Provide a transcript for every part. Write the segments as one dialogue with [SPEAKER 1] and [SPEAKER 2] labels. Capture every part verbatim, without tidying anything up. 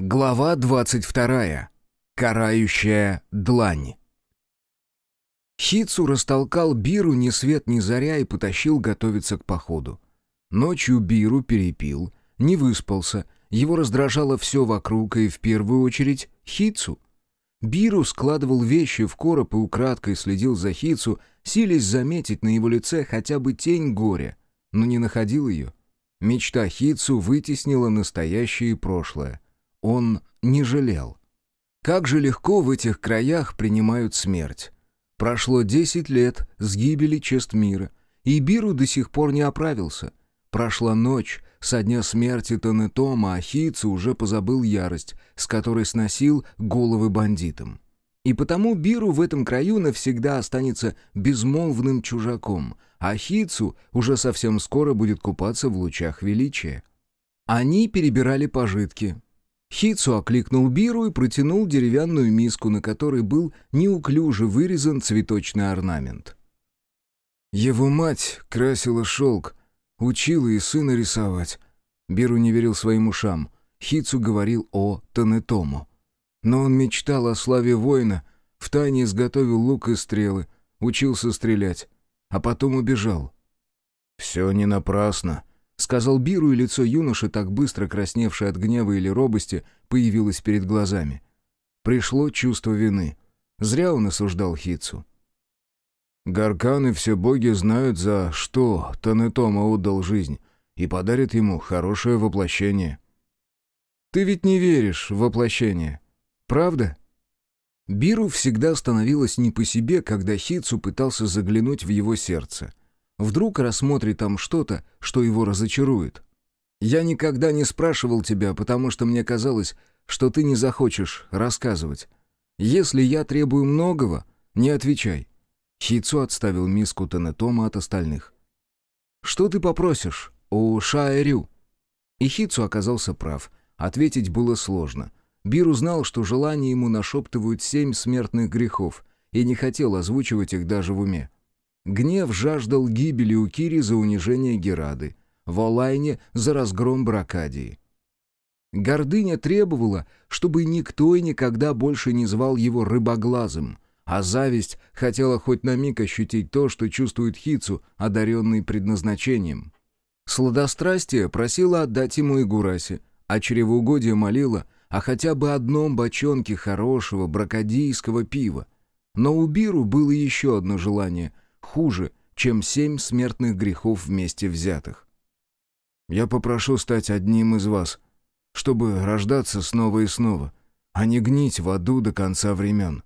[SPEAKER 1] Глава двадцать вторая. Карающая длань. Хицу растолкал Биру ни свет ни заря и потащил готовиться к походу. Ночью Биру перепил, не выспался, его раздражало все вокруг и в первую очередь Хицу. Биру складывал вещи в короб и украдкой следил за Хицу, силясь заметить на его лице хотя бы тень горя, но не находил ее. Мечта Хицу вытеснила настоящее и прошлое. Он не жалел. Как же легко в этих краях принимают смерть. Прошло десять лет с гибели Честмира, и Биру до сих пор не оправился. Прошла ночь со дня смерти Тенетома, а Хицу уже позабыл ярость, с которой сносил головы бандитам. И потому Биру в этом краю навсегда останется безмолвным чужаком, а Хицу уже совсем скоро будет купаться в лучах величия. Они перебирали пожитки. Хицу окликнул Биру и протянул деревянную миску, на которой был неуклюже вырезан цветочный орнамент. Его мать красила шелк, учила и сына рисовать. Биру не верил своим ушам. Хицу говорил о Тенетому. Но он мечтал о славе воина, втайне изготовил лук и стрелы, учился стрелять, а потом убежал. «Все не напрасно», — сказал Биру, и лицо юноши, так быстро красневшее от гнева или робости, появилось перед глазами. Пришло чувство вины. Зря он осуждал Хицу. «Гаркан и все боги знают, за что Тенетома отдал жизнь, и подарят ему хорошее воплощение». «Ты ведь не веришь в воплощение, правда?» Биру всегда становилось не по себе, когда Хицу пытался заглянуть в его сердце. Вдруг рассмотрит там что-то, что его разочарует. «Я никогда не спрашивал тебя, потому что мне казалось, что ты не захочешь рассказывать. Если я требую многого, не отвечай». Хицу отставил миску Тенетома от остальных. «Что ты попросишь у Шаэрю?» И Хицу оказался прав. Ответить было сложно. Биру знал, что желания ему нашептывают семь смертных грехов, и не хотел озвучивать их даже в уме. Гнев жаждал гибели у Кири за унижение Герады, в Олайне за разгром Бракадии. Гордыня требовала, чтобы никто и никогда больше не звал его рыбоглазым, а зависть хотела хоть на миг ощутить то, что чувствует Хицу, одаренный предназначением. Сладострастие просило отдать ему Игураси, а чревоугодие молило о хотя бы одном бочонке хорошего бракадийского пива. Но у Биру было еще одно желание — хуже, чем семь смертных грехов вместе взятых. «Я попрошу стать одним из вас, чтобы рождаться снова и снова, а не гнить в аду до конца времен».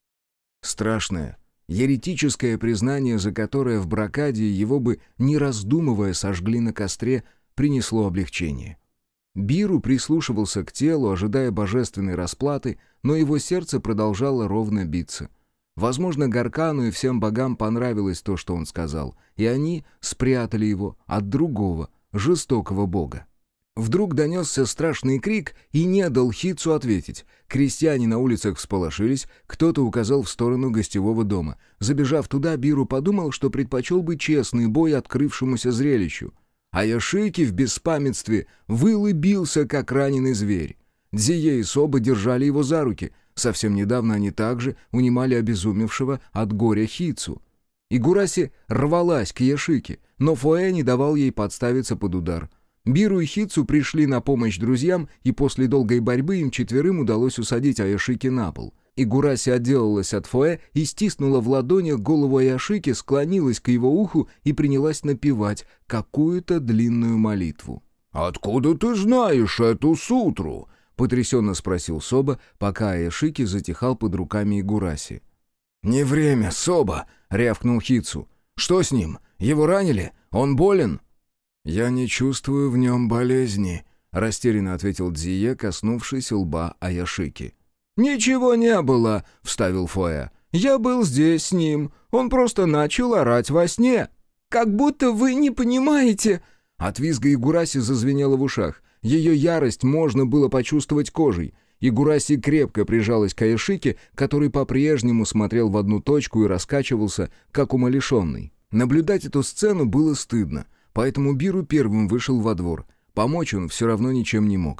[SPEAKER 1] Страшное, еретическое признание, за которое в Бракадии его бы, не раздумывая, сожгли на костре, принесло облегчение. Биру прислушивался к телу, ожидая божественной расплаты, но его сердце продолжало ровно биться. Возможно, Гаркану и всем богам понравилось то, что он сказал, и они спрятали его от другого, жестокого бога. Вдруг донесся страшный крик и не дал Хицу ответить. Крестьяне на улицах всполошились, кто-то указал в сторону гостевого дома. Забежав туда, Биру подумал, что предпочел бы честный бой открывшемуся зрелищу. А Яшики в беспамятстве выл и бился, как раненый зверь. Дзие и Соба держали его за руки. Совсем недавно они также унимали обезумевшего от горя Хицу. Игураси рвалась к Яшике, но Фоэ не давал ей подставиться под удар. Биру и Хицу пришли на помощь друзьям, и после долгой борьбы им четверым удалось усадить Аяшики на пол. Игураси отделалась от Фоэ и стиснула в ладонях голову Аяшики, склонилась к его уху и принялась напевать какую-то длинную молитву.
[SPEAKER 2] «Откуда ты знаешь эту сутру?»
[SPEAKER 1] — потрясенно спросил Соба, пока Аяшики затихал под руками Игураси. «Не время, Соба!» — рявкнул Хицу. «Что с ним? Его ранили? Он болен?» «Я не чувствую в нем болезни», — растерянно ответил Дзие, коснувшись лба Аяшики. «Ничего не было», — вставил Фоэ. «Я был здесь с ним. Он просто начал орать во сне».
[SPEAKER 3] «Как будто вы не понимаете...»
[SPEAKER 1] От визга Игураси зазвенело в ушах. Ее ярость можно было почувствовать кожей. Игураси крепко прижалась к Аяшике, который по-прежнему смотрел в одну точку и раскачивался, как умалишенный. Наблюдать эту сцену было стыдно, поэтому Биру первым вышел во двор. Помочь он все равно ничем не мог.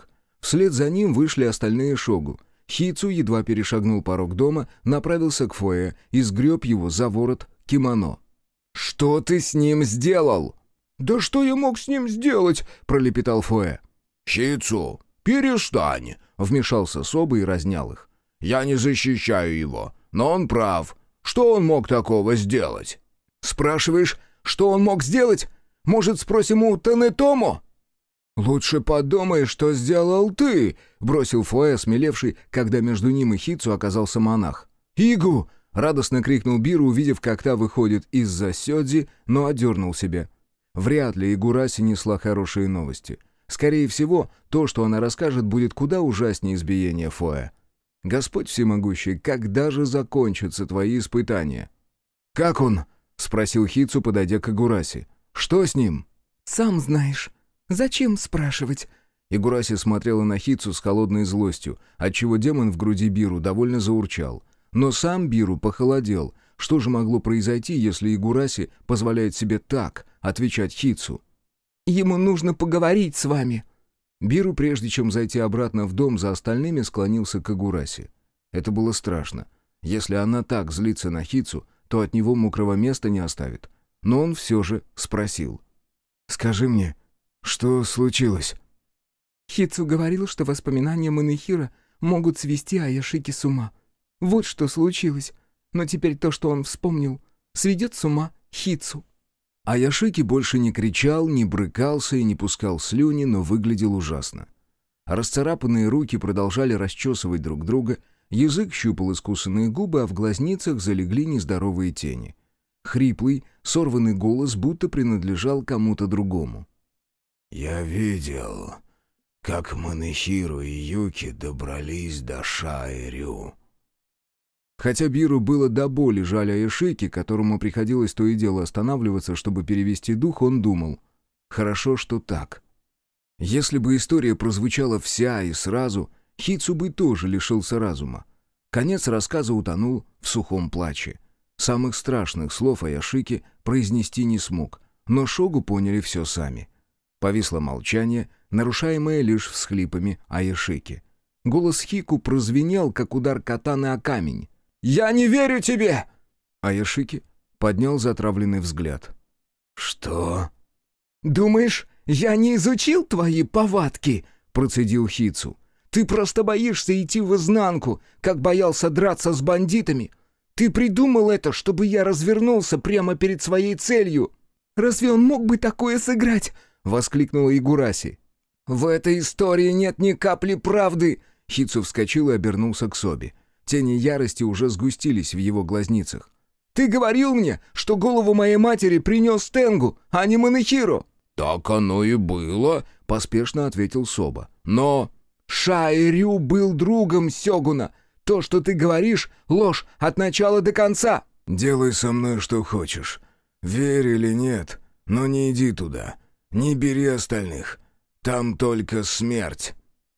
[SPEAKER 1] Вслед за ним вышли остальные шогу. Хицу едва перешагнул порог дома, направился к фойе и сгреб его за ворот кимоно. «Что ты с ним сделал?»
[SPEAKER 2] «Да что я мог с ним сделать?» — пролепетал фойе. «Хицу, перестань!» — вмешался Соба и разнял их. «Я не защищаю его, но он прав. Что он мог такого сделать?»
[SPEAKER 3] «Спрашиваешь, что он мог сделать? Может, спросим у Танетомо?»
[SPEAKER 1] «Лучше подумай, что сделал ты!» — бросил фойе, смелевший, когда между ним и Хицу оказался монах. «Игу!» — радостно крикнул Биру, увидев, как та выходит из-за сёдзи, но одернул себя. Вряд ли Игураси несла хорошие новости. Скорее всего, то, что она расскажет, будет куда ужаснее избиения фойе. «Господь всемогущий, когда же закончатся твои испытания?» «Как он?» — спросил Хицу, подойдя к Игураси. «Что с ним?»
[SPEAKER 3] «Сам знаешь. Зачем спрашивать?»
[SPEAKER 1] Игураси смотрела на Хицу с холодной злостью, отчего демон в груди Биру довольно заурчал. Но сам Биру похолодел. Что же могло произойти, если Игураси позволяет себе так отвечать Хицу?
[SPEAKER 3] «Ему нужно поговорить с вами».
[SPEAKER 1] Биру, прежде чем зайти обратно в дом за остальными, склонился к Игураси. Это было страшно. Если она так злится на Хицу, то от него мокрого места не оставит. Но он все же спросил. «Скажи мне, что случилось?»
[SPEAKER 3] Хицу говорил, что воспоминания Манэхира могут свести Аяшики с ума. Вот что случилось. Но теперь то, что он вспомнил, сведет с ума Хицу.
[SPEAKER 1] Аяшики больше не кричал, не брыкался и не пускал слюни, но выглядел ужасно. Расцарапанные руки продолжали расчесывать друг друга, язык щупал искусанные губы, а в глазницах залегли нездоровые тени. Хриплый, сорванный голос будто принадлежал кому-то другому.
[SPEAKER 2] «Я видел, как Манэхиру и Юки добрались до Шаэрю».
[SPEAKER 1] Хотя Биру было до боли жаль Аяшики, которому приходилось то и дело останавливаться, чтобы перевести дух, он думал: «Хорошо, что так». Если бы история прозвучала вся и сразу, Хицу бы тоже лишился разума. Конец рассказа утонул в сухом плаче. Самых страшных слов Аяшики произнести не смог, но шогу поняли все сами. Повисло молчание, нарушаемое лишь всхлипами Аяшики. Голос Хику прозвенел, как удар катаны о камень.
[SPEAKER 3] «Я не верю тебе!»
[SPEAKER 1] Аяшики поднял затравленный взгляд.
[SPEAKER 2] «Что?»
[SPEAKER 3] «Думаешь, я не изучил твои повадки?» — процедил Хицу. «Ты просто боишься идти в изнанку, как боялся драться с бандитами. Ты придумал это, чтобы я развернулся прямо перед своей целью. Разве он мог бы такое сыграть?» — воскликнула Игураси. «В этой истории нет ни капли правды!» Хицу вскочил и обернулся к Соби. Тени ярости уже сгустились в его глазницах. «Ты говорил мне, что голову моей матери принес Тенгу, а не Манэхиро!»
[SPEAKER 2] «Так оно и было», —
[SPEAKER 1] поспешно ответил Соба.
[SPEAKER 3] «Но Шаэрю был другом Сёгуна. То, что ты говоришь, ложь от начала до конца».
[SPEAKER 2] «Делай со мной что хочешь. Верь или нет, но не иди туда. Не бери остальных. Там только смерть».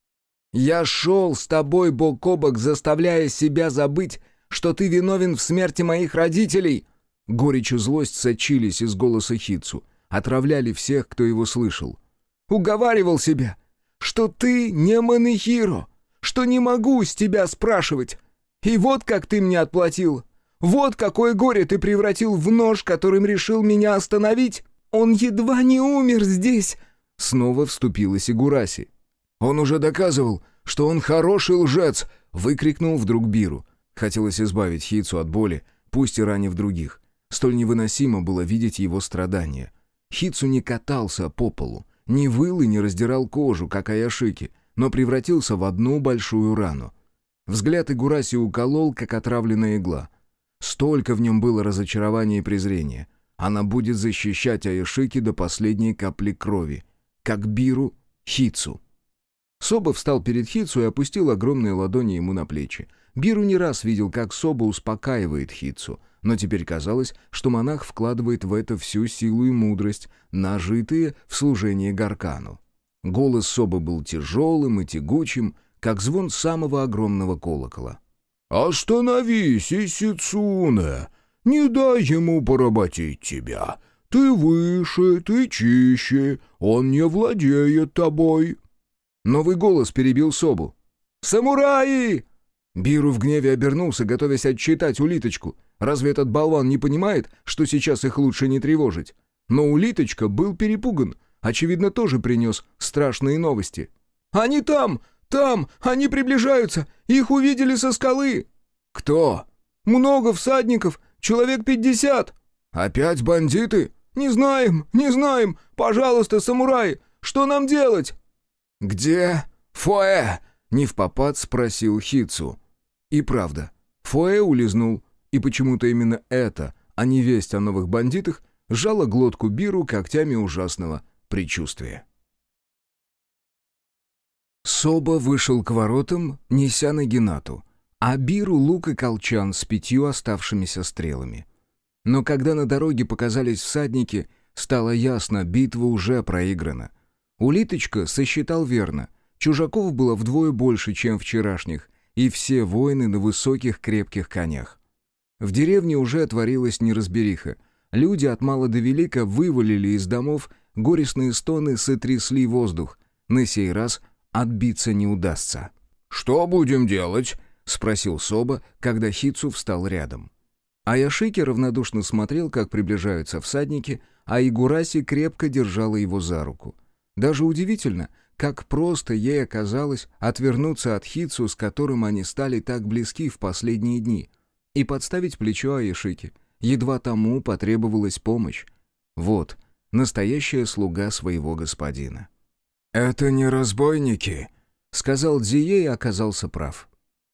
[SPEAKER 3] «Я шел с тобой бок о бок, заставляя себя забыть, что ты виновен в смерти моих родителей!»
[SPEAKER 1] Горечь и злость сочились из голоса Хицу, отравляли всех, кто его слышал.
[SPEAKER 3] «Уговаривал себя, что ты не Манэхиро, что не могу с тебя спрашивать. И вот как ты мне отплатил. Вот какое горе ты превратил в нож, которым решил меня остановить. Он едва не умер здесь!»
[SPEAKER 1] Снова вступилась Игураси. «Он уже доказывал, что он хороший лжец!» — выкрикнул вдруг Биру. Хотелось избавить Хицу от боли, пусть и ранив других. Столь невыносимо было видеть его страдания. Хицу не катался по полу, не выл и не раздирал кожу, как Аяшики, но превратился в одну большую рану. Взгляд Игураси уколол, как отравленная игла. Столько в нем было разочарования и презрения. Она будет защищать Аяшики до последней капли крови, как Биру Хицу. Соба встал перед Хицу и опустил огромные ладони ему на плечи. Биру не раз видел, как Соба успокаивает Хицу, но теперь казалось, что монах вкладывает в это всю силу и мудрость, нажитые в служении Гаркану. Голос Собы был тяжелым и тягучим, как звон самого огромного колокола.
[SPEAKER 2] «Остановись, Исицуне! Не дай ему поработить тебя! Ты выше, ты чище, он не владеет тобой!»
[SPEAKER 1] Новый голос перебил Собу. «Самураи!» Биру в гневе обернулся, готовясь отчитать улиточку. Разве этот болван не понимает, что сейчас их лучше не тревожить? Но улиточка был перепуган. Очевидно, тоже принес страшные новости. «Они там! Там! Они приближаются! Их увидели со скалы!» «Кто?» «Много всадников! Человек пятьдесят!» «Опять бандиты?» «Не знаем! Не знаем! Пожалуйста, самураи! Что нам делать?» «Где Фоэ?» — невпопад спросил Хитсу. И правда, Фоэ улизнул, и почему-то именно это, а не весть о новых бандитах, сжало глотку Биру когтями ужасного предчувствия. Соба вышел к воротам, неся Нагинату, а Биру лук и колчан с пятью оставшимися стрелами. Но когда на дороге показались всадники, стало ясно, битва уже проиграна. Улиточка сосчитал верно. Чужаков было вдвое больше, чем вчерашних, и все воины на высоких крепких конях. В деревне уже отворилась неразбериха. Люди от мала до велика вывалили из домов, горестные стоны сотрясли воздух. На сей раз отбиться не удастся.
[SPEAKER 2] «Что будем делать?»
[SPEAKER 1] — спросил Соба, когда Хитсу встал рядом. Аяшики равнодушно смотрел, как приближаются всадники, а Игураси крепко держала его за руку. Даже удивительно, как просто ей оказалось отвернуться от Хитсу, с которым они стали так близки в последние дни, и подставить плечо Аяшики. Едва тому потребовалась помощь. Вот, настоящая слуга своего господина.
[SPEAKER 2] «Это не разбойники»,
[SPEAKER 1] — сказал Дзие и оказался прав.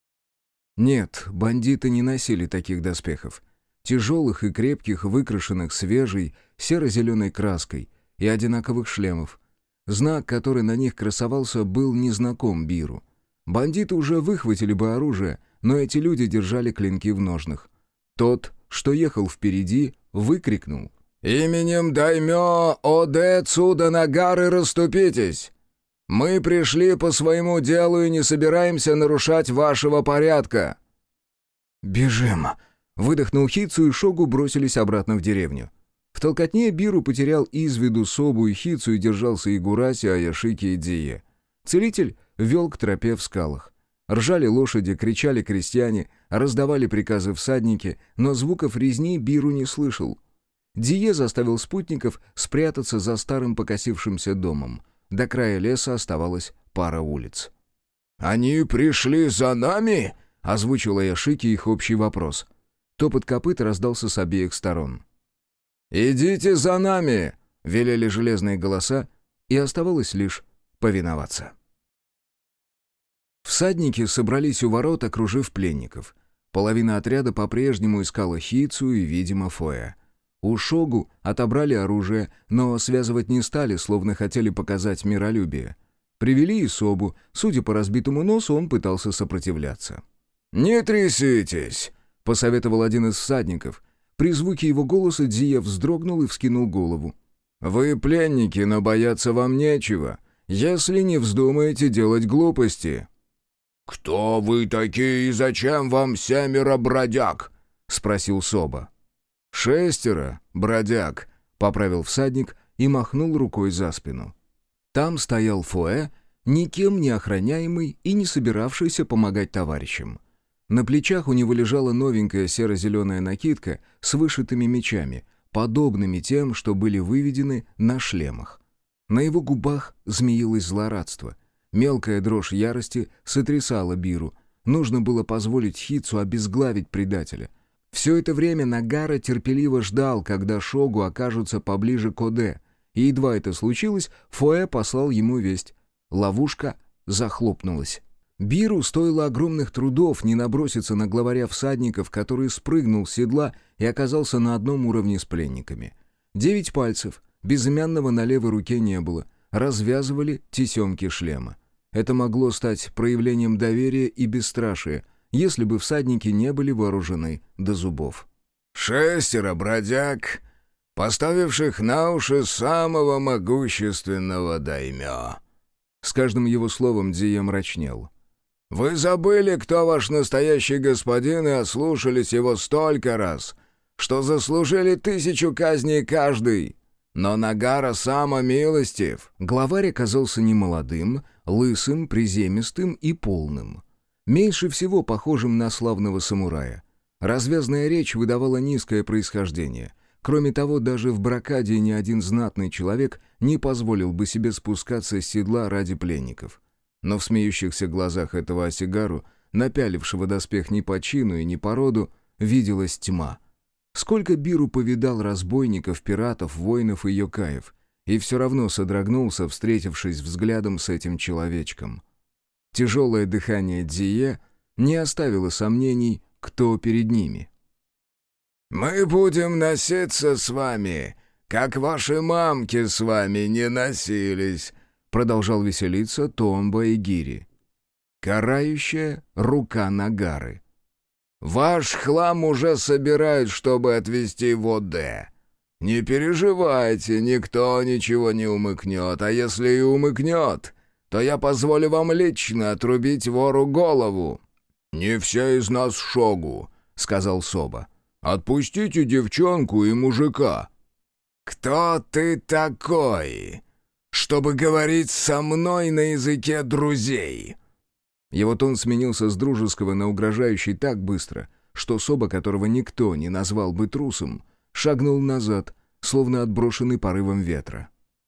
[SPEAKER 1] Нет, бандиты не носили таких доспехов. Тяжелых и крепких, выкрашенных свежей, серо-зеленой краской и одинаковых шлемов. Знак, который на них красовался, был незнаком Биру. Бандиты уже выхватили бы оружие, но эти люди держали клинки в ножнах. Тот, что ехал впереди, выкрикнул:
[SPEAKER 2] «Именем даймё Оде Цуда Нагары расступитесь! Мы пришли по своему делу и не собираемся нарушать вашего порядка!»
[SPEAKER 1] «Бежим!» — выдохнул Хитсу, и Шогу бросились обратно в деревню. В толкотне Биру потерял из виду Собу и Хитсу и держался Игураси, Аяшики и Дзие. Целитель вел к тропе в скалах. Ржали лошади, кричали крестьяне, раздавали приказы всадники, но звуков резни Биру не слышал. Дзие заставил спутников спрятаться за старым покосившимся домом. До края леса оставалась пара улиц.
[SPEAKER 2] «Они пришли за нами?» — озвучил Аяшики их общий вопрос.
[SPEAKER 1] Топот копыт раздался с обеих сторон.
[SPEAKER 2] «Идите за нами!» —
[SPEAKER 1] велели железные голоса, и оставалось лишь повиноваться. Всадники собрались у ворот, окружив пленников. Половина отряда по-прежнему искала Хитсу и, видимо, Фоэ. У Шогу отобрали оружие, но связывать не стали, словно хотели показать миролюбие. Привели и Собу. Судя по разбитому носу, он пытался сопротивляться.
[SPEAKER 2] «Не тряситесь!»
[SPEAKER 1] — посоветовал один из всадников. При звуке его голоса Дзия вздрогнул и вскинул голову.
[SPEAKER 2] «Вы пленники, но бояться вам нечего, если не вздумаете делать глупости». «Кто вы такие и зачем вам семеро бродяг?» — спросил Соба.
[SPEAKER 1] «Шестеро, бродяг», — поправил всадник и махнул рукой за спину. Там стоял Фоэ, никем не охраняемый и не собиравшийся помогать товарищам. На плечах у него лежала новенькая серо-зеленая накидка с вышитыми мечами, подобными тем, что были выведены на шлемах. На его губах змеилось злорадство. Мелкая дрожь ярости сотрясала Биру. Нужно было позволить Хитсу обезглавить предателя. Все это время Нагара терпеливо ждал, когда Шогу окажутся поближе к Оде, и едва это случилось, Фоэ послал ему весть. Ловушка захлопнулась. Биру стоило огромных трудов не наброситься на главаря всадников, который спрыгнул с седла и оказался на одном уровне с пленниками. Девять пальцев, безымянного на левой руке не было, развязывали тесемки шлема. Это могло стать проявлением доверия и бесстрашия, если бы всадники не были вооружены до зубов.
[SPEAKER 2] «Шестеро бродяг, поставивших на уши самого могущественного даймё».
[SPEAKER 1] С каждым его словом Дзие мрачнел.
[SPEAKER 2] «Вы забыли, кто ваш настоящий господин, и ослушались его столько раз, что заслужили тысячу казней каждый. Но Нагара сама милостив».
[SPEAKER 1] Главарь оказался немолодым, лысым, приземистым и полным. Меньше всего похожим на славного самурая. Развязная речь выдавала низкое происхождение. Кроме того, даже в Бракаде ни один знатный человек не позволил бы себе спускаться с седла ради пленников. Но в смеющихся глазах этого осигару, напялившего доспех ни по чину и ни по роду, виделась тьма. Сколько Биру повидал разбойников, пиратов, воинов и йокаев, и все равно содрогнулся, встретившись взглядом с этим человечком. Тяжелое дыхание Дзие не оставило сомнений, кто перед ними.
[SPEAKER 2] «Мы будем носиться с вами, как ваши мамки с вами не носились», продолжал веселиться Томба и Гири.
[SPEAKER 1] Карающая рука Нагары.
[SPEAKER 2] «Ваш хлам уже собирают, чтобы отвезти в Оде. Не переживайте, никто ничего не умыкнет, а если и умыкнет, то я позволю вам лично отрубить вору голову». «Не все из нас шогу», — сказал Соба. «Отпустите девчонку и мужика». «Кто ты такой, чтобы говорить со мной на языке друзей?»
[SPEAKER 1] Его тон сменился с дружеского на угрожающий так быстро, что Соба, которого никто не назвал бы трусом, шагнул назад, словно отброшенный порывом ветра.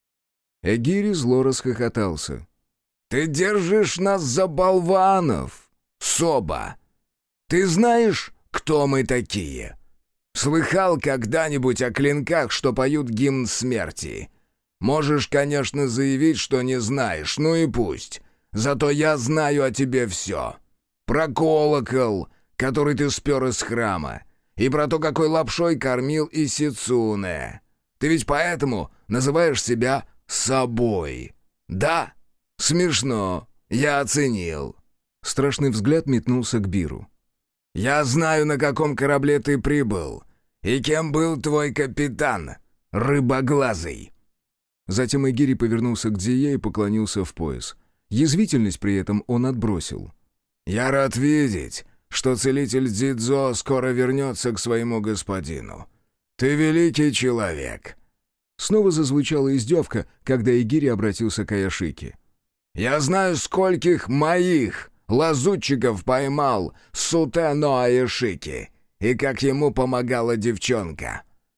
[SPEAKER 1] Эгири зло расхохотался.
[SPEAKER 2] «Ты держишь нас за болванов, Соба! Ты знаешь, кто мы такие? Слыхал когда-нибудь о клинках, что поют гимн смерти? Можешь, конечно, заявить, что не знаешь, ну и пусть. Зато я знаю о тебе все. Про колокол, который ты спер из храма, и про то, какой лапшой кормил Исицуне. Ты ведь поэтому называешь себя собой. Да? Смешно. Я оценил».
[SPEAKER 1] Страшный взгляд метнулся к Биру.
[SPEAKER 2] «Я знаю, на каком корабле ты прибыл, и кем был твой капитан, рыбоглазый».
[SPEAKER 1] Затем Эгири повернулся к Дзие и поклонился в пояс. Язвительность при этом он отбросил.
[SPEAKER 2] «Я рад видеть, что целитель Дзидзо скоро вернется к своему господину. Ты великий человек».
[SPEAKER 1] Снова зазвучала издевка, когда Эгири обратился к Аяшике.
[SPEAKER 2] «Я знаю, скольких моих лазутчиков поймал Сутено Аяшики, и как ему помогала девчонка.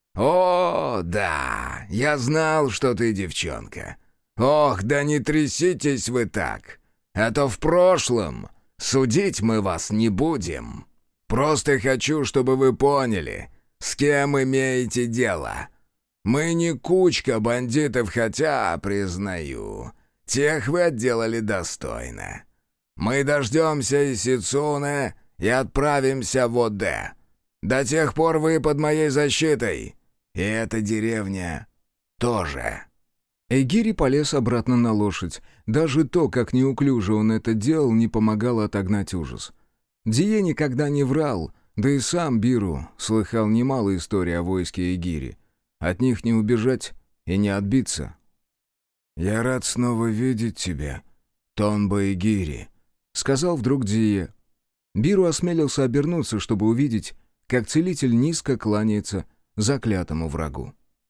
[SPEAKER 2] О, да, я знал, что ты девчонка. Ох, да не тряситесь вы так, а то в прошлом судить мы вас не будем. Просто хочу, чтобы вы поняли, с кем имеете дело. Мы не кучка бандитов, хотя, признаю, тех вы отделали достойно. Мы дождемся Исицуне и отправимся в Оде. До тех пор вы под моей защитой. И эта деревня тоже».
[SPEAKER 1] Эгири полез обратно на лошадь. Даже то, как неуклюже он это делал, не помогало отогнать ужас. Дзие никогда не врал, да и сам Биру слыхал немало историй о войске Эгири. От них не убежать и не отбиться.
[SPEAKER 2] «Я рад снова видеть тебя, Тонба Эгири», —
[SPEAKER 1] сказал вдруг Дзие. Биру осмелился обернуться, чтобы увидеть, как целитель низко кланяется заклятому врагу.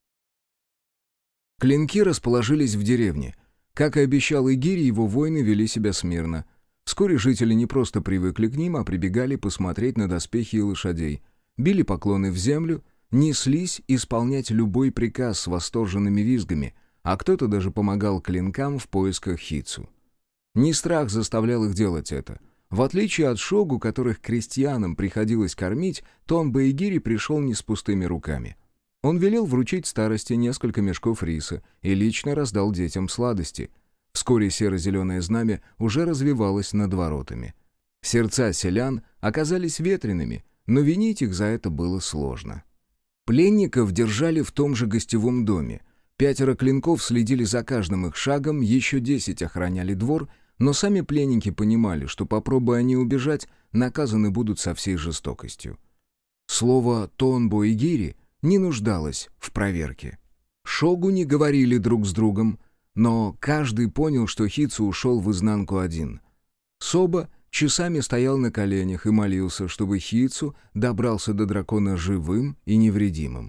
[SPEAKER 1] Клинки расположились в деревне. Как и обещал Эгири, его воины вели себя смирно. Вскоре жители не просто привыкли к ним, а прибегали посмотреть на доспехи и лошадей. Били поклоны в землю, неслись исполнять любой приказ с восторженными визгами, а кто-то даже помогал клинкам в поисках Хицу. Не страх заставлял их делать это. В отличие от шогу, которых крестьянам приходилось кормить, Тонба Эгири пришел не с пустыми руками. Он велел вручить старости несколько мешков риса и лично раздал детям сладости. Вскоре серо-зеленое знамя уже развивалось над воротами. Сердца селян оказались ветреными, но винить их за это было сложно. Пленников держали в том же гостевом доме. Пятеро клинков следили за каждым их шагом, еще десять охраняли двор, но сами пленники понимали, что, попробуя они убежать, наказаны будут со всей жестокостью. Слово «Тонбо Эгири» не нуждалось в проверке. Шогу не говорили друг с другом, но каждый понял, что Хицу ушел в изнанку один. Соба часами стоял на коленях и молился, чтобы Хицу добрался до дракона живым и невредимым.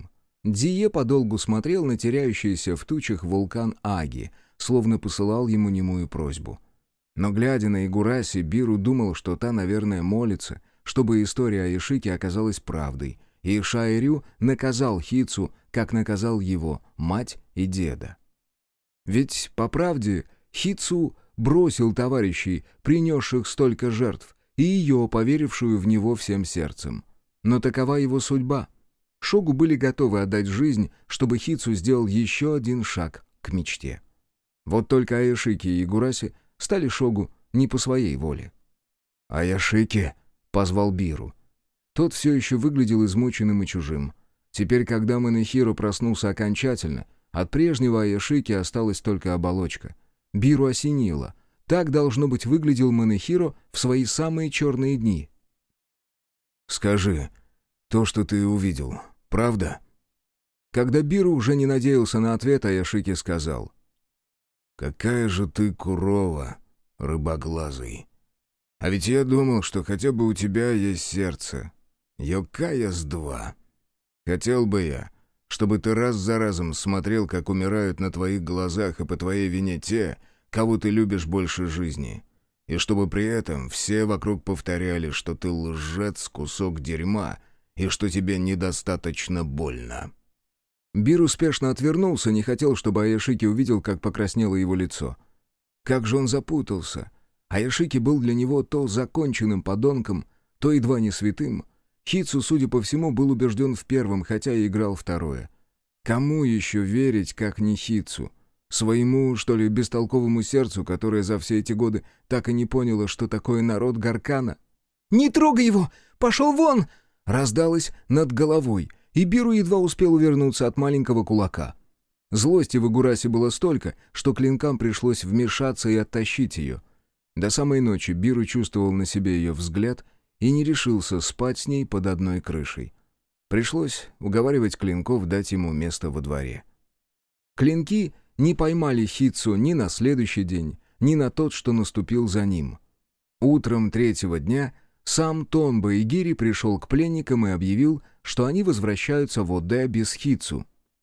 [SPEAKER 1] Дзие подолгу смотрел на теряющийся в тучах вулкан Аги, словно посылал ему немую просьбу. Но, глядя на Игураси, Биру думал, что та, наверное, молится, чтобы история о Ишике оказалась правдой, и Шаэрю наказал Хицу, как наказал его мать и деда. Ведь, по правде, Хицу бросил товарищей, принесших столько жертв, и ее, поверившую в него всем сердцем. Но такова его судьба. Шогу были готовы отдать жизнь, чтобы Хицу сделал еще один шаг к мечте. Вот только Аяшики и Игураси стали Шогу не по своей воле.
[SPEAKER 2] «Аяшики!» — позвал Биру.
[SPEAKER 1] Тот все еще выглядел измученным и чужим. Теперь, когда Манэхиро проснулся окончательно, от прежнего Аяшики осталась только оболочка. Биру осенило. Так, должно быть, выглядел Манэхиро в свои самые черные дни.
[SPEAKER 2] «Скажи, то, что ты увидел, правда?»
[SPEAKER 1] Когда Биру уже не надеялся на ответ, Аяшики сказал:
[SPEAKER 2] «Какая же ты Курова, рыбоглазый! А ведь я думал, что хотя бы у тебя есть сердце. Йокая-с-два. Хотел бы я, чтобы ты раз за разом смотрел, как умирают на твоих глазах и по твоей вине те, кого ты любишь больше жизни, и чтобы при этом все вокруг повторяли, что ты лжец, кусок дерьма, и что тебе недостаточно больно».
[SPEAKER 1] Биру спешно отвернулся, не хотел, чтобы Аяшики увидел, как покраснело его лицо. Как же он запутался. Аяшики был для него то законченным подонком, то едва не святым. Хицу, судя по всему, был убежден в первом, хотя и играл второе. Кому еще верить, как не Хицу? Своему, что ли, бестолковому сердцу, которое за все эти годы так и не поняло, что такое народ Гаркана? «Не трогай его! Пошел вон!» раздалось над головой, и Биру едва успел увернуться от маленького кулака. Злости в Игурасе было столько, что клинкам пришлось вмешаться и оттащить ее. До самой ночи Биру чувствовал на себе ее взгляд и не решился спать с ней под одной крышей. Пришлось уговаривать клинков дать ему место во дворе. Клинки не поймали Хицу ни на следующий день, ни на тот, что наступил за ним. Утром третьего дня сам Тонбо Эгири пришел к пленникам и объявил, что они возвращаются в Оде без Хицу.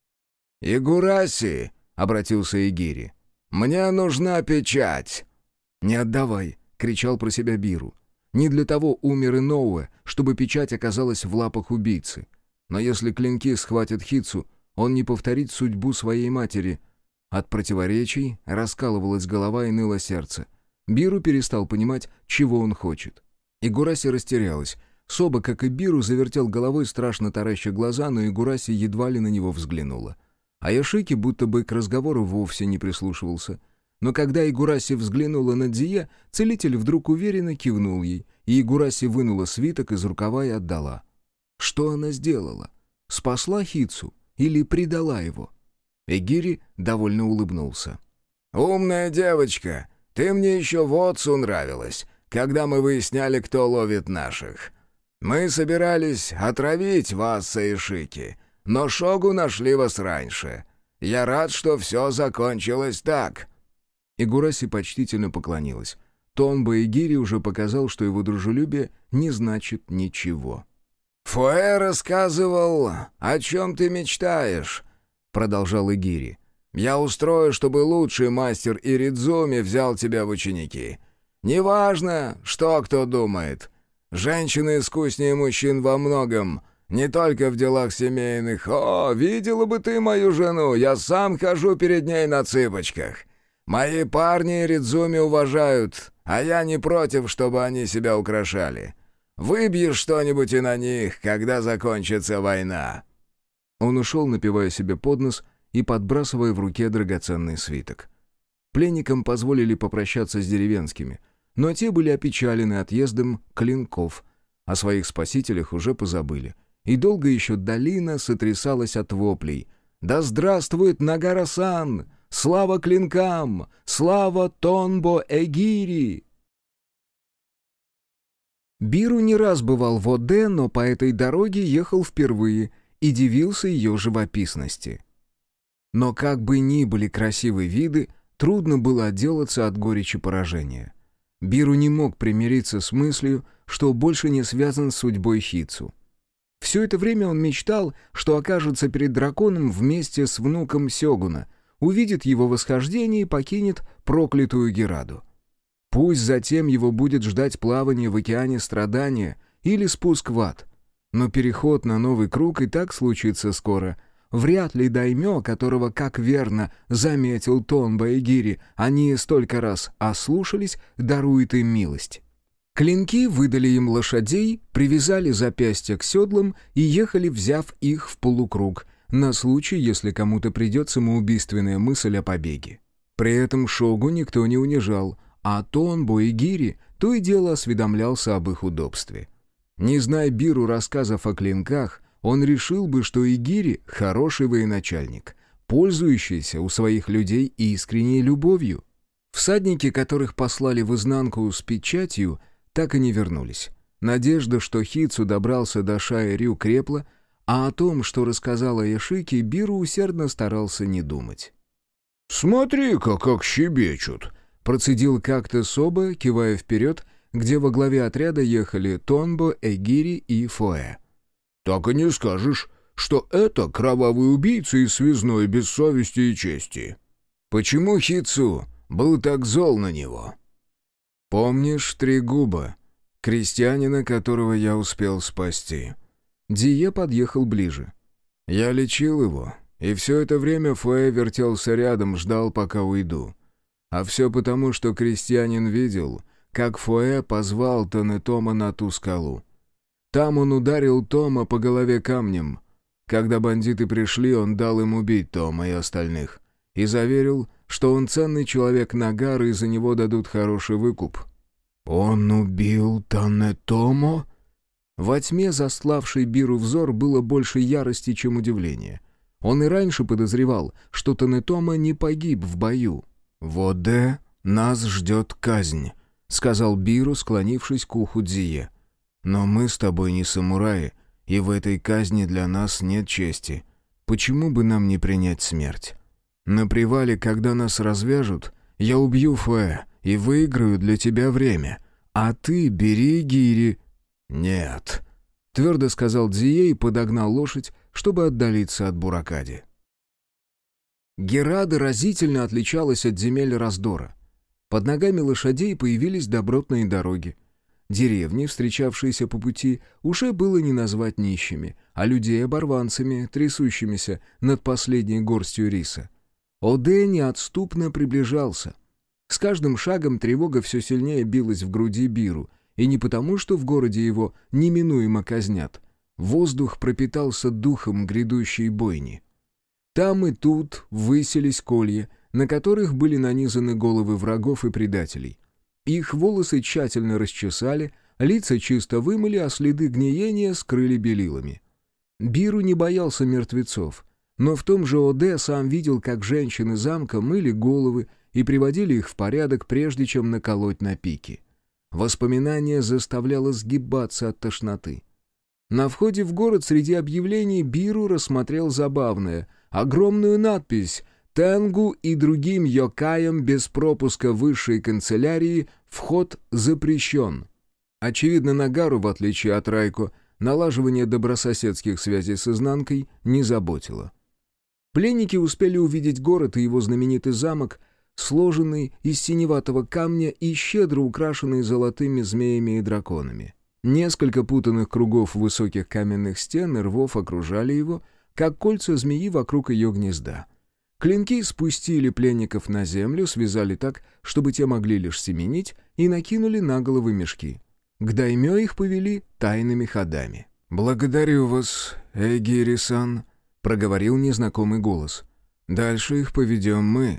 [SPEAKER 2] «Игураси!» — обратился Эгири. «Мне нужна печать!»
[SPEAKER 1] «Не отдавай!» — кричал про себя Биру. Не для того умер Иноуэ, чтобы печать оказалась в лапах убийцы. Но если клинки схватят Хицу, он не повторит судьбу своей матери. От противоречий раскалывалась голова и ныло сердце. Биру перестал понимать, чего он хочет. Игураси растерялась. Соба, как и Биру, завертел головой, страшно тараща глаза, но Игураси едва ли на него взглянула. Аяшики будто бы к разговору вовсе не прислушивался. Но когда Игураси взглянула на Дзие, целитель вдруг уверенно кивнул ей, и Игураси вынула свиток из рукава и отдала. Что она сделала? Спасла Хицу или предала его? Эгири довольно улыбнулся.
[SPEAKER 2] «Умная девочка, ты мне еще в Отцу нравилась, когда мы выясняли, кто ловит наших. Мы собирались отравить вас с Аяшики, но Шогу нашли вас раньше. Я рад, что все закончилось так».
[SPEAKER 1] Игураси почтительно поклонилась. Тонбо Эгири уже показал, что его дружелюбие не значит ничего.
[SPEAKER 2] «Фуэ рассказывал, о чем ты мечтаешь», — продолжал Эгири. «Я устрою, чтобы лучший мастер Иридзуми взял тебя в ученики. Неважно, что кто думает. Женщины искуснее мужчин во многом, не только в делах семейных. О, видела бы ты мою жену, я сам хожу перед ней на цыпочках. Мои парни Иридзуми уважают, а я не против, чтобы они себя украшали. Выбьешь что-нибудь и на них, когда закончится война».
[SPEAKER 1] Он ушел, напевая себе под нос и подбрасывая в руке драгоценный свиток. Пленникам позволили попрощаться с деревенскими, но те были опечалены отъездом клинков, о своих спасителях уже позабыли. И долго еще долина сотрясалась от воплей. «Да здравствует Нагара-сан! Слава клинкам! Слава Тонбо Эгири!» Биру не раз бывал в Оде, но по этой дороге ехал впервые и дивился ее живописности. Но как бы ни были красивые виды, трудно было отделаться от горечи поражения. Биру не мог примириться с мыслью, что больше не связан с судьбой Хицу. Все это время он мечтал, что окажется перед драконом вместе с внуком Сёгуна, увидит его восхождение и покинет проклятую Гераду. Пусть затем его будет ждать плавание в океане страдания или спуск в ад. Но переход на новый круг и так случится скоро. Вряд ли даймё, которого, как верно заметил Тонба Эгири, они столько раз ослушались, дарует им милость. Клинки выдали им лошадей, привязали запястья к седлам и ехали, взяв их в полукруг, на случай, если кому-то придет самоубийственная мысль о побеге. При этом Шогу никто не унижал, а Тонбо Эгири то и дело осведомлялся об их удобстве. Не зная Биру рассказов о клинках, он решил бы, что Эгири — хороший военачальник, пользующийся у своих людей искренней любовью. Всадники, которых послали в изнанку с печатью, так и не вернулись. Надежда, что Хитсу добрался до Шаэ-Рю, крепла, а о том, что рассказала Яшики, Биру усердно старался не думать.
[SPEAKER 2] «Смотри-ка, как щебечут!»
[SPEAKER 1] — процедил как-то Соба, кивая вперед, где во главе отряда ехали Тонбо, Эгири и Фоэ.
[SPEAKER 2] «Так и не скажешь, что это кровавый убийца и связной без совести и чести».
[SPEAKER 1] «Почему Хитсу был так зол на него?» «Помнишь Тригуба, крестьянина, которого я успел спасти?» Дие подъехал ближе. «Я лечил его, и все это время Фоэ вертелся рядом, ждал, пока уйду. А все потому, что крестьянин видел, как Фоэ позвал Танетома на ту скалу. Там он ударил Тома по голове камнем. Когда бандиты пришли, он дал им убить Тома и остальных. И заверил, что он ценный человек Нагары, и за него дадут хороший выкуп».
[SPEAKER 2] «Он убил Танетомо?»
[SPEAKER 1] Во тьме, застлавшей Биру взор, было больше ярости, чем удивления. Он и раньше подозревал, что Танетома не погиб в бою.
[SPEAKER 2] «Воде, нас ждет казнь», — сказал Биру, склонившись к уху Дзие. «Но мы с тобой не самураи, и в этой казни для нас нет чести. Почему бы нам не принять смерть? На привале, когда нас развяжут, я убью Фоэ и выиграю для тебя время, а ты бери гири». «Нет», — твердо сказал Дзие и подогнал лошадь, чтобы отдалиться от Буракади.
[SPEAKER 1] Герада разительно отличалась от земель раздора. Под ногами лошадей появились добротные дороги. Деревни, встречавшиеся по пути, уже было не назвать нищими, а людей оборванцами, трясущимися над последней горстью риса. Оде неотступно приближался. С каждым шагом тревога все сильнее билась в груди Биру, и не потому, что в городе его неминуемо казнят. Воздух пропитался духом грядущей бойни. Там и тут высились колья, на которых были нанизаны головы врагов и предателей. Их волосы тщательно расчесали, лица чисто вымыли, а следы гниения скрыли белилами. Биру не боялся мертвецов, но в том же Оде сам видел, как женщины замка мыли головы и приводили их в порядок, прежде чем наколоть на пики. Воспоминание заставляло сгибаться от тошноты. На входе в город среди объявлений Биру рассмотрел забавное, огромную надпись «Тенгу и другим йокаям без пропуска высшей канцелярии вход запрещен». Очевидно, Нагару, в отличие от Райко, налаживание добрососедских связей с изнанкой не заботило. Пленники успели увидеть город и его знаменитый замок, сложенный из синеватого камня и щедро украшенный золотыми змеями и драконами. Несколько путанных кругов высоких каменных стен и рвов окружали его, как кольца змеи вокруг ее гнезда. Клинки спустили пленников на землю, связали так, чтобы те могли лишь семенить, и накинули на головы мешки. К даймё их повели тайными ходами.
[SPEAKER 2] «Благодарю вас, Эгири-сан», — проговорил незнакомый голос. «Дальше их поведем мы».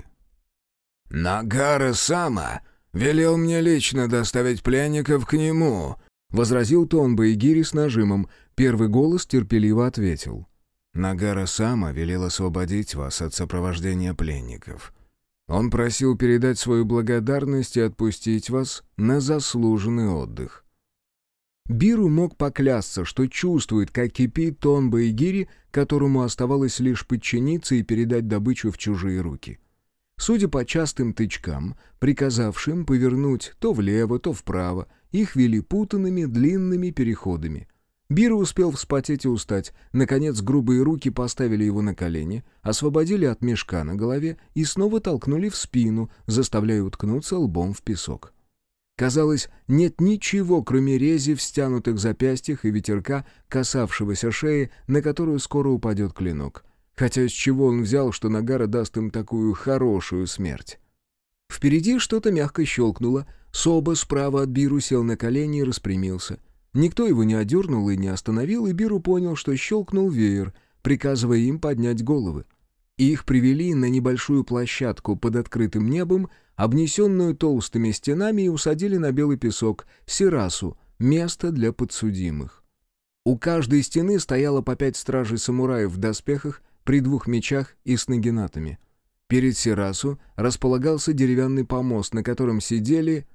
[SPEAKER 2] «Нагара-сама велел мне лично доставить пленников к нему», — возразил Тонба Эгири с нажимом. Первый голос терпеливо ответил. «Нагара-сама велел освободить вас от сопровождения пленников. Он просил передать свою благодарность и отпустить вас на заслуженный отдых».
[SPEAKER 1] Биру мог поклясться, что чувствует, как кипит Тонба Эгири, которому оставалось лишь подчиниться и передать добычу в чужие руки. Судя по частым тычкам, приказавшим повернуть то влево, то вправо, их вели путанными длинными переходами. Биру успел вспотеть и устать. Наконец грубые руки поставили его на колени, освободили от мешка на голове и снова толкнули в спину, заставляя уткнуться лбом в песок. Казалось, нет ничего, кроме рези в стянутых запястьях и ветерка, касавшегося шеи, на которую скоро упадет клинок. Хотя с чего он взял, что Нагара даст им такую хорошую смерть? Впереди что-то мягко щелкнуло. Соба справа от Биру сел на колени и распрямился. Никто его не одернул и не остановил, и Биру понял, что щелкнул веер, приказывая им поднять головы. Их привели на небольшую площадку под открытым небом, обнесенную толстыми стенами, и усадили на белый песок, сирасу, место для подсудимых. У каждой стены стояло по пять стражей-самураев в доспехах, при двух мечах и с нагинатами. Перед сирасу располагался деревянный помост, на котором сидели...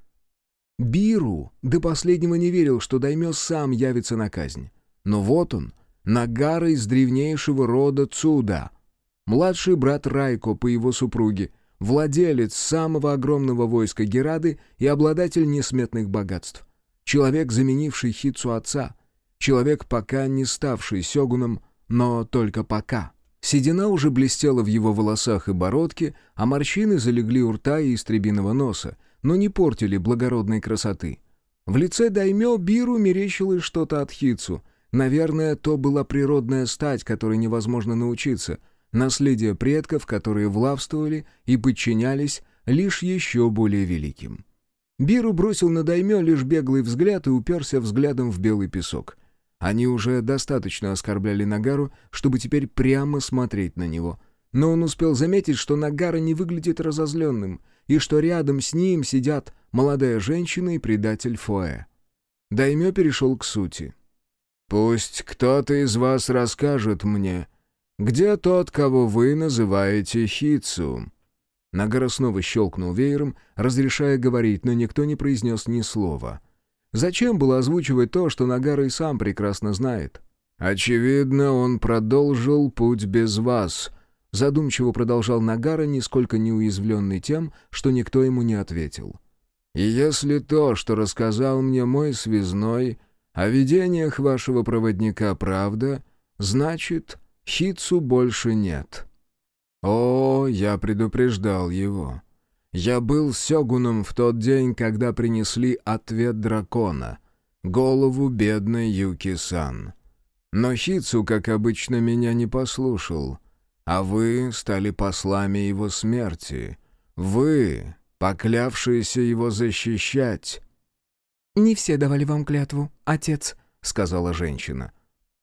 [SPEAKER 1] Биру до последнего не верил, что Даймё сам явится на казнь. Но вот он, Нагара из древнейшего рода Цуда, младший брат Райко по его супруге, владелец самого огромного войска Герады и обладатель несметных богатств. Человек, заменивший Хитсу отца. Человек, пока не ставший сёгуном, но только пока. Седина уже блестела в его волосах и бородке, а морщины залегли у рта и истребиного носа, но не портили благородной красоты. В лице Даймё Биру мерещилось что-то от Хитсу. Наверное, то была природная стать, которой невозможно научиться, наследие предков, которые влавствовали и подчинялись лишь еще более великим. Биру бросил на Даймё лишь беглый взгляд и уперся взглядом в белый песок. Они уже достаточно оскорбляли Нагару, чтобы теперь прямо смотреть на него. Но он успел заметить, что Нагара не выглядит разозленным, и что рядом с ним сидят молодая женщина и предатель Фоэ. Даймё перешел к сути. «Пусть кто-то из вас расскажет мне, где тот, кого вы называете Хитсу?» Нагара снова щелкнул веером, разрешая говорить, но никто не произнес ни слова. Зачем было озвучивать то, что Нагара и сам прекрасно знает? «Очевидно, он продолжил путь без вас», — задумчиво продолжал Нагара, нисколько не уязвленный тем, что никто ему не ответил. «И если то, что рассказал мне мой связной о видениях вашего проводника, правда, значит, Хитсу больше нет. О, я предупреждал его. Я был сёгуном в тот день, когда принесли ответ дракона, голову бедной Юки-сан. Но Хитсу, как обычно, меня не послушал, а вы стали послами его смерти. Вы, поклявшиеся его защищать».
[SPEAKER 3] «Не все давали вам клятву, отец», — сказала женщина.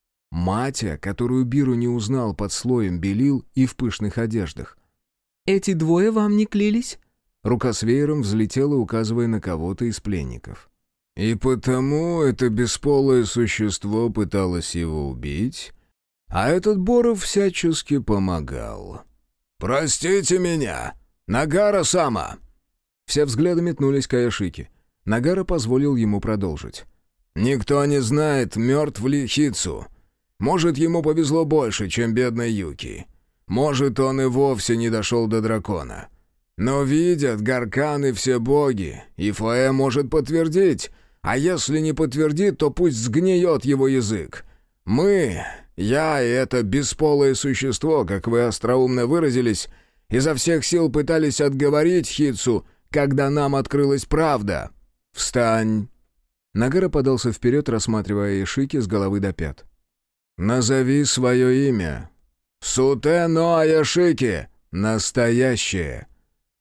[SPEAKER 1] Матя, которую Биру не узнал под слоем белил и в пышных одеждах.
[SPEAKER 3] «Эти двое вам не клялись?»
[SPEAKER 1] Рука с веером взлетела, указывая на кого-то из пленников. «И потому это бесполое существо пыталось его убить, а этот Боров всячески помогал».
[SPEAKER 2] «Простите меня, Нагара-сама!»
[SPEAKER 1] Все взгляды метнулись к Аяшике. Нагара позволил ему продолжить.
[SPEAKER 2] «Никто не знает, мертв ли Хитсу. Может, ему повезло больше, чем бедной Юки. Может, он и вовсе не дошел до дракона. Но видят Гаркан и все боги, и Фоэ может подтвердить, а если не подтвердит, то пусть сгниет его язык. Мы, я и это бесполое существо, как вы остроумно выразились, изо всех сил пытались отговорить Хитсу, когда нам открылась правда. Встань!»
[SPEAKER 1] Нагара подался вперед, рассматривая Ишики с головы до пят. «Назови свое имя».
[SPEAKER 2] «Суте-но Аяшики,
[SPEAKER 1] настоящее».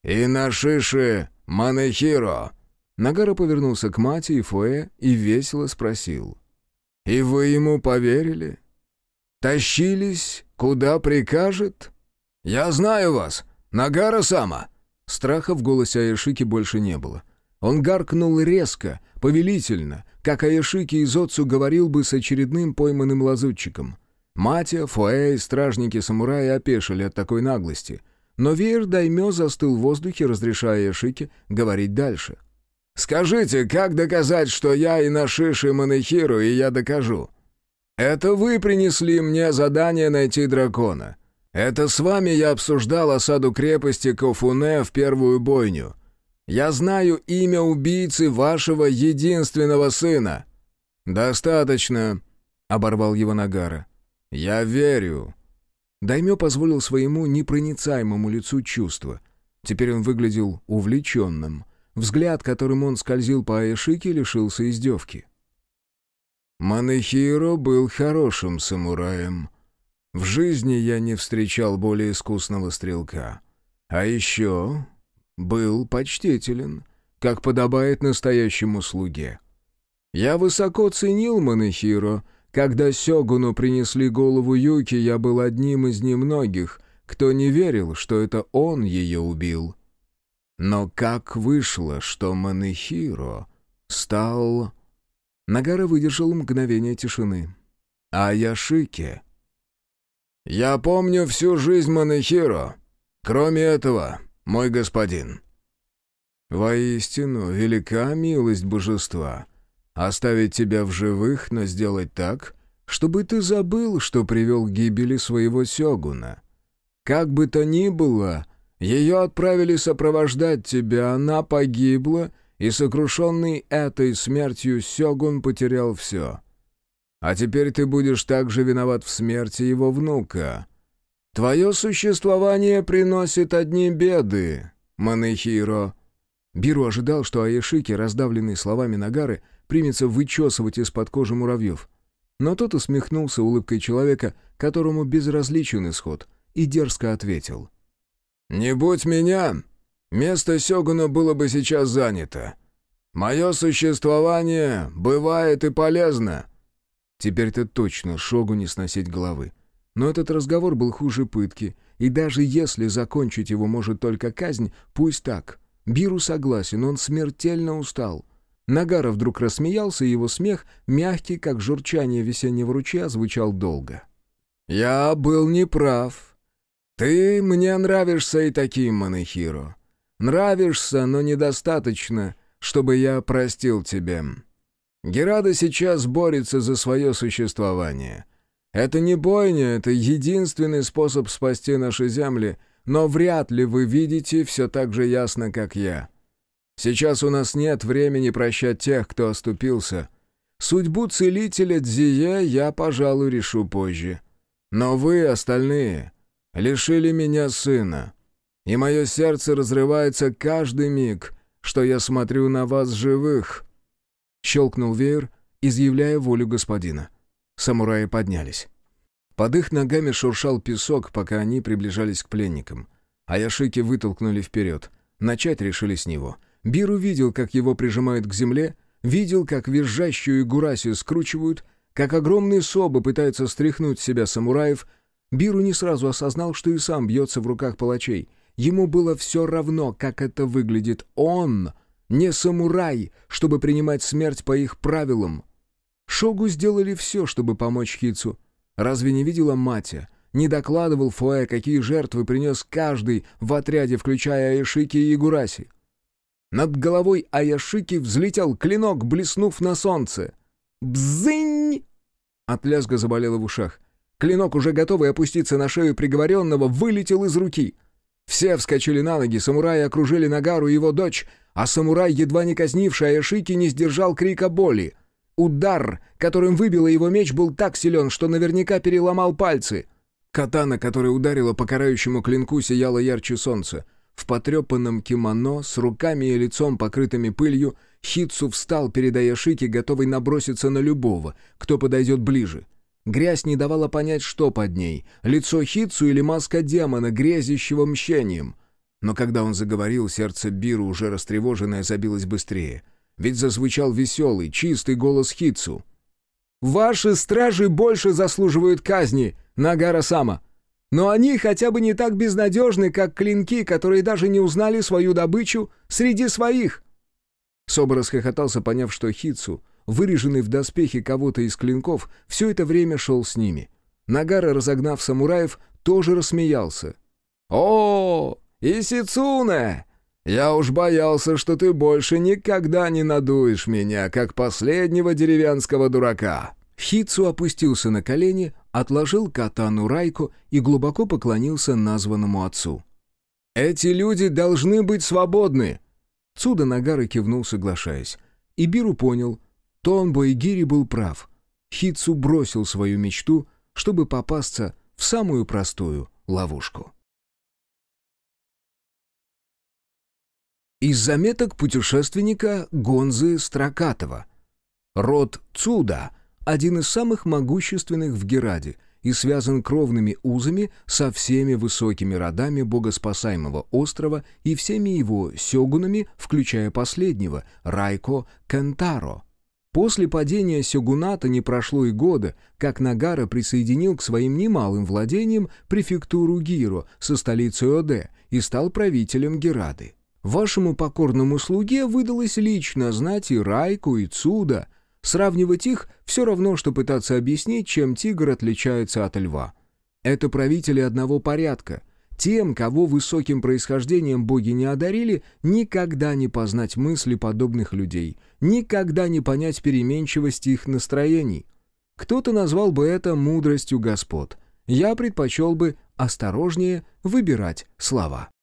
[SPEAKER 2] «Инашиши Манэхиро».
[SPEAKER 1] Нагара повернулся к Мате и Фоэ и весело спросил. «И вы ему поверили? Тащились, куда прикажет?»
[SPEAKER 2] «Я знаю вас, Нагара-сама».
[SPEAKER 1] Страха в голосе Аяшики больше не было. Он гаркнул резко, повелительно, как Аяшики из Отцу говорил бы с очередным пойманным лазутчиком. Матя, Фоэ и стражники-самураи опешили от такой наглости. Но веер Даймё застыл в воздухе, разрешая Аяшике говорить дальше.
[SPEAKER 2] «Скажите, как доказать, что я Инашиши Манэхиро, и я докажу? Это вы принесли мне задание найти дракона. Это с вами я обсуждал осаду крепости Кофуне в первую бойню. Я знаю имя убийцы вашего единственного сына». «Достаточно».
[SPEAKER 1] — оборвал его Нагара. «Я верю». Даймё позволил своему непроницаемому лицу чувства. Теперь он выглядел увлеченным. Взгляд, которым он скользил по Аяшике, лишился издевки. «Манэхиро был хорошим самураем. В жизни я не встречал более искусного стрелка. А еще был почтителен, как подобает настоящему слуге. Я высоко ценил Манэхиро. Когда сёгуну принесли голову Юки, я был одним из немногих, кто не верил, что это он ее убил. Но как вышло, что Манэхиро стал...» Нагара выдержал мгновение тишины. «А Яшике...» «Я помню всю жизнь Манэхиро. Кроме этого, мой господин». «Воистину, велика милость божества. Оставить тебя в живых, но сделать так, чтобы ты забыл, что привел к гибели своего сёгуна. Как бы то ни было, ее отправили сопровождать тебя, она погибла, и, сокрушенный этой смертью, сёгун потерял все. А теперь ты будешь также виноват в смерти его внука. Твое существование приносит одни беды, Манэхиро». Биру ожидал, что Аяшики, раздавленный словами Нагары, примется вычесывать из-под кожи муравьев. Но тот усмехнулся улыбкой человека, которому безразличен исход, и дерзко ответил. «Не будь меня, место сёгуна было бы сейчас занято. Мое существование бывает и полезно». Теперь-то точно шогу не сносить головы. Но этот разговор был хуже пытки, и даже если закончить его может только казнь, пусть так. Биру согласен, он смертельно устал. Нагара вдруг рассмеялся, и его смех, мягкий, как журчание весеннего ручья, звучал долго. «Я был неправ. Ты мне нравишься и таким, Манэхиро. Нравишься, но недостаточно, чтобы я простил тебя. Герада сейчас борется за свое существование. Это не бойня, это единственный способ спасти наши земли, но вряд ли вы видите все так же ясно, как я. Сейчас у нас нет времени прощать тех, кто оступился. Судьбу целителя Дзие я, пожалуй, решу позже. Но вы, остальные, лишили меня сына, и мое сердце разрывается каждый миг, что я смотрю на вас живых». Щелкнул веер, изъявляя волю господина. Самураи поднялись. Под их ногами шуршал песок, пока они приближались к пленникам. Аяшики вытолкнули вперед. Начать решили с него. Биру видел, как его прижимают к земле, видел, как визжащую Игураси скручивают, как огромные собы пытаются стряхнуть с себя самураев. Биру не сразу осознал, что и сам бьется в руках палачей. Ему было все равно, как это выглядит. Он не самурай, чтобы принимать смерть по их правилам. Шогу сделали все, чтобы помочь Хитсу. Разве не видела Матя? Не докладывал Фуэ, какие жертвы принес каждый в отряде, включая Аяшики и Игураси? Над головой Аяшики взлетел клинок, блеснув на солнце. «Бзынь!» От лязга заболело в ушах. Клинок, уже готовый опуститься на шею приговоренного, вылетел из руки. Все вскочили на ноги, самураи окружили Нагару и его дочь, а самурай, едва не казнивший Аяшики, не сдержал крика боли. Удар, которым выбило его меч, был так силен, что наверняка переломал пальцы. Катана, которая ударила по карающему клинку, сияла ярче солнца. В потрепанном кимоно, с руками и лицом, покрытыми пылью, Хитсу встал перед Аяшики, готовый наброситься на любого, кто подойдет ближе. Грязь не давала понять, что под ней — лицо Хитсу или маска демона, грезящего мщением. Но когда он заговорил, сердце Биру, уже растревоженное, забилось быстрее. Ведь зазвучал веселый, чистый голос Хитсу. «Ваши стражи больше заслуживают казни, Нагара-сама. Но они хотя бы не так безнадежны, как клинки, которые даже не узнали свою добычу среди своих». Соба расхохотался, поняв, что Хитсу, выреженный в доспехе кого-то из клинков, все это время шел с ними. Нагара, разогнав самураев, тоже рассмеялся. «О, Исицуне! Я уж боялся, что ты больше никогда не надуешь меня, как последнего деревенского дурака». Хитсу опустился на колени, отложил катану Райко и глубоко поклонился названному отцу. «Эти люди должны быть свободны!» Цуда Нагара кивнул, соглашаясь. И Биру понял, Тонбо Игири был прав. Хитсу бросил свою мечту, чтобы попасться в самую простую ловушку. Из заметок путешественника Гонзы Строкатова. Род Цуда – один из самых могущественных в Гераде и связан кровными узами со всеми высокими родами богоспасаемого острова и всеми его сёгунами, включая последнего – Райко Кентаро. После падения сёгуната не прошло и года, как Нагара присоединил к своим немалым владениям префектуру Гиро со столицей Оде и стал правителем Герады. Вашему покорному слуге выдалось лично знать и Райку, и Цуда. Сравнивать их все равно, что пытаться объяснить, чем тигр отличается от льва. Это правители одного порядка. Тем, кого высоким происхождением боги не одарили, никогда не познать мысли подобных людей, никогда не понять переменчивости их настроений. Кто-то назвал бы это мудростью господ. Я предпочел бы осторожнее выбирать слова.